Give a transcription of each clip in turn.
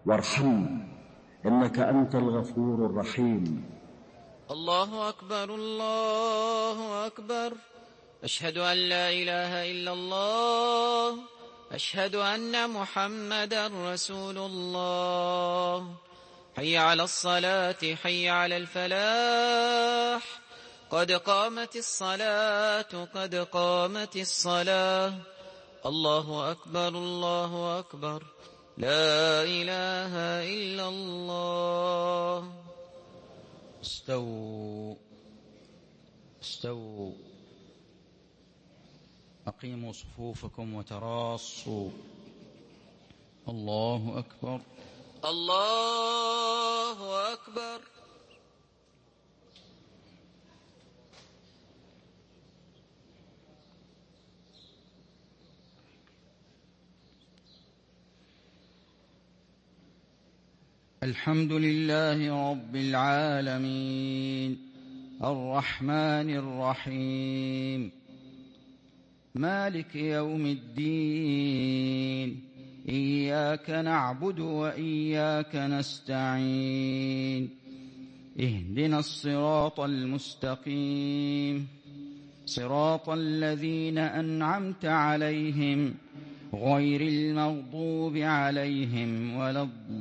وارحمنا إنك أنت الغفور الرحيم. الله أكبر الله أكبر، أشهد أن لا إله إلا الله، أشهد أن محمدا رسول الله. حي على الصلاة حي على الفلاح، قد قامت الصلاة قد قامت الصلاة. الله أكبر الله أكبر، لا إله إلا الله. استووا استووا، أقيموا صفوفكم وتراصوا. الله أكبر الله أكبر. الحمد لله رب العالمين، الرحمن الرحيم، مالك يوم الدين، إياك نعبد وإياك نستعين، اهدنا الصراط المستقيم، صراط الذين أنعمت عليهم غير المغضوب عليهم ولا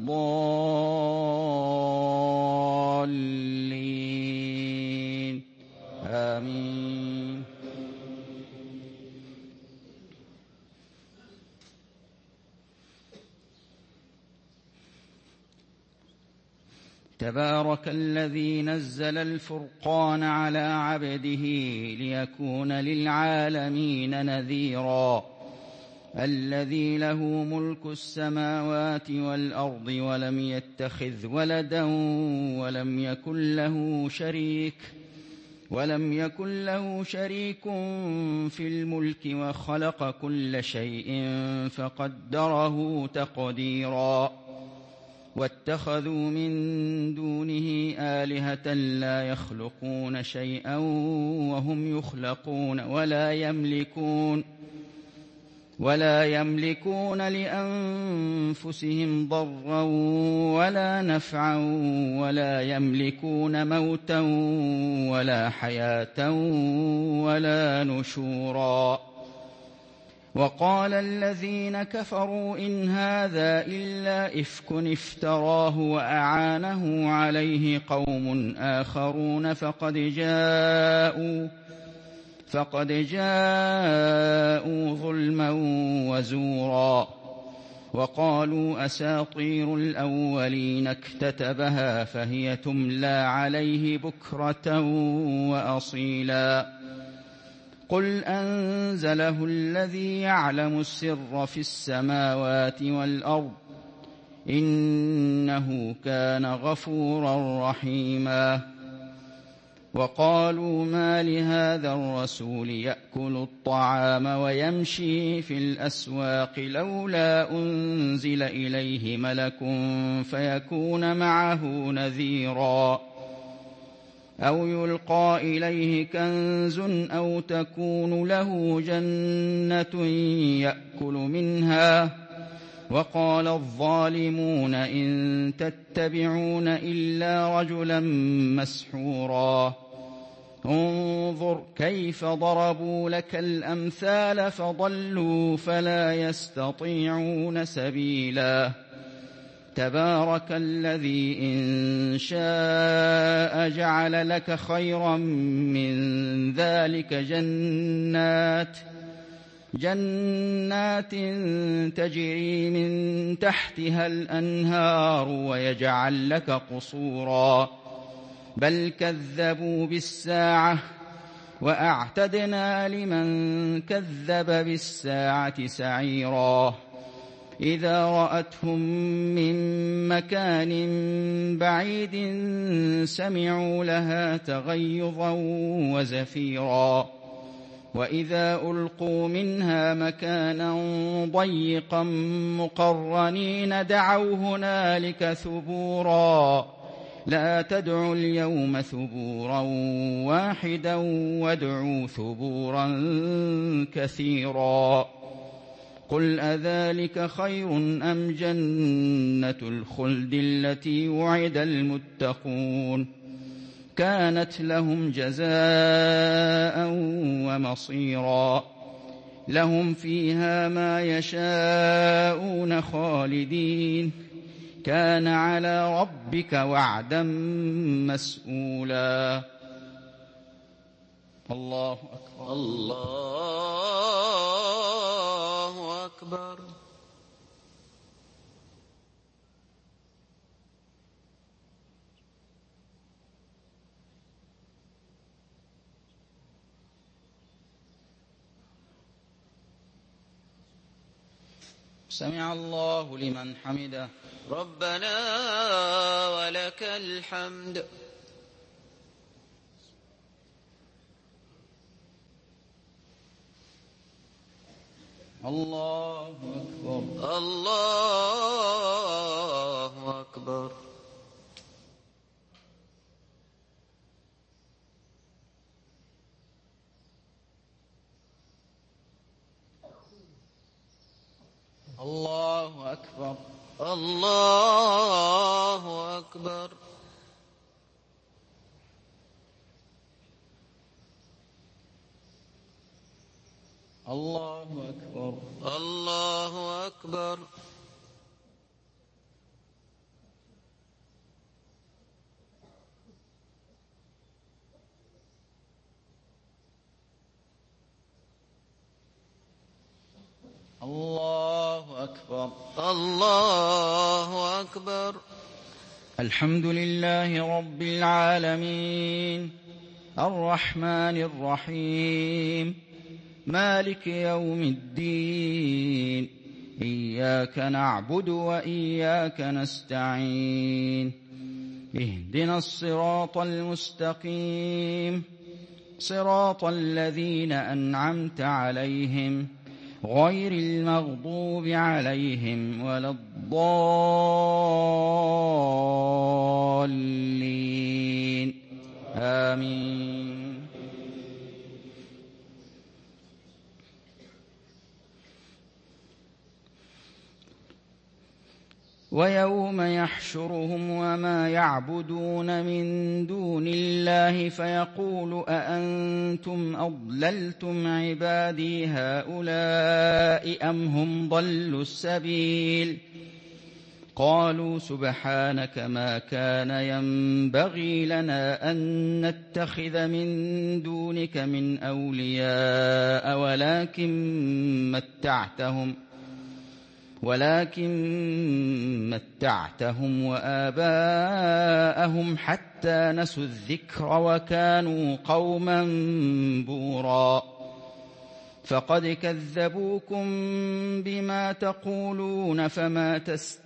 الضالين، آمين. تبارك الذي نزل الفرقان على عبده ليكون للعالمين نذيرا، الذي له ملك السماوات والأرض ولم يتخذ ولدا ولم يكن له شريك في الملك، وخلق كل شيء فقدره تقديرا. واتخذوا من دونه آلهة لا يخلقون شيئا وهم يخلقون ولا يملكون لأنفسهم ضرا ولا نفعا، ولا يملكون موتا ولا حياة ولا نشورا. وقال الذين كفروا إن هذا إلا إفك افتراه وأعانه عليه قوم آخرون فقد جاءوا ظلما وزورا. وقالوا أساطير الأولين اكتتبها فهي تملى عليه بكرة وأصيلا. قل أنزله الذي يعلم السر في السماوات والأرض، إنه كان غفورا رحيما. وقالوا ما لهذا الرسول يأكل الطعام ويمشي في الأسواق، لولا أنزل إليه ملك فيكون معه نذيرا، أو يلقى إليه كنز أو تكون له جنة يأكل منها. وقال الظالمون إن تتبعون إلا رجلا مسحورا. انظر كيف ضربوا لك الأمثال فضلوا فلا يستطيعون سبيلا. تبارك الذي إن شاء جعل لك خيرا من ذلك جنات تجري من تحتها الأنهار ويجعل لك قصورا، بل كذبوا بالساعة، وأعتدنا لمن كذب بالساعة سعيرا. إذا رأتهم من مكان بعيد سمعوا لها تغيظا وزفيرا، وإذا ألقوا منها مكانا ضيقا مقرنين دعوا هنالك ثبورا. لا تدعوا اليوم ثبورا واحدا وادعوا ثبورا كثيرا. قل أذلك خير أم جنة الخلد التي وعد المتقون كانت لهم جزاء ومصيرا لهم فيها ما يشاءون خالدين كان على ربك وعدا مسئولا. الله أكبر. الله أكبر. سمع الله لمن حمده. ربنا ولك الحمد. الله أكبر. الله أكبر. الله أكبر. الله أكبر. الله أكبر. الله أكبر. الله أكبر. الله أكبر. الحمد لله رب العالمين الرحمن الرحيم مالك يوم الدين إياك نعبد وإياك نستعين اهدنا الصراط المستقيم صراط الذين أنعمت عليهم غير المغضوب عليهم ولا الضالين آمين. ويوم يحشرهم وما يعبدون من دون الله فيقول أأنتم أضللتم عبادي هؤلاء أم هم ضلوا السبيل قالوا سبحانك ما كان ينبغي لنا أن نتخذ من دونك من أولياء ولكن متعتهم وآباءهم حتى نسوا الذكر وكانوا قوما بورا فقد كذبوكم بما تقولون فما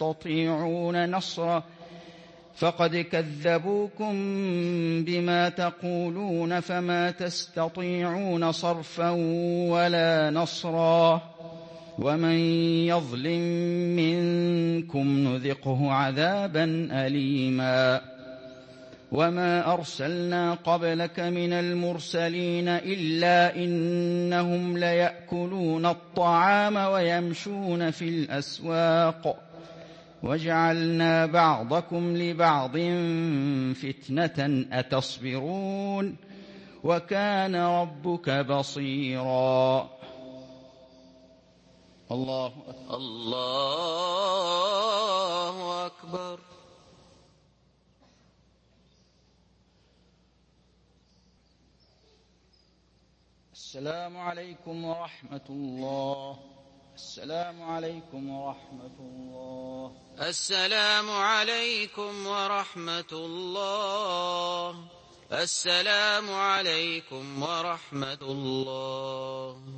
تستطيعون صرفا ولا نصرا ومن يظلم منكم نذقه عذابا أليما وما أرسلنا قبلك من المرسلين إلا إنهم ليأكلون الطعام ويمشون في الأسواق وجعلنا بعضكم لبعض فتنة أتصبرون وكان ربك بصيرا. الله أكبر. الله أكبر. السلام عليكم ورحمة الله. السلام عليكم ورحمة الله. السلام عليكم ورحمة الله. السلام عليكم ورحمة الله.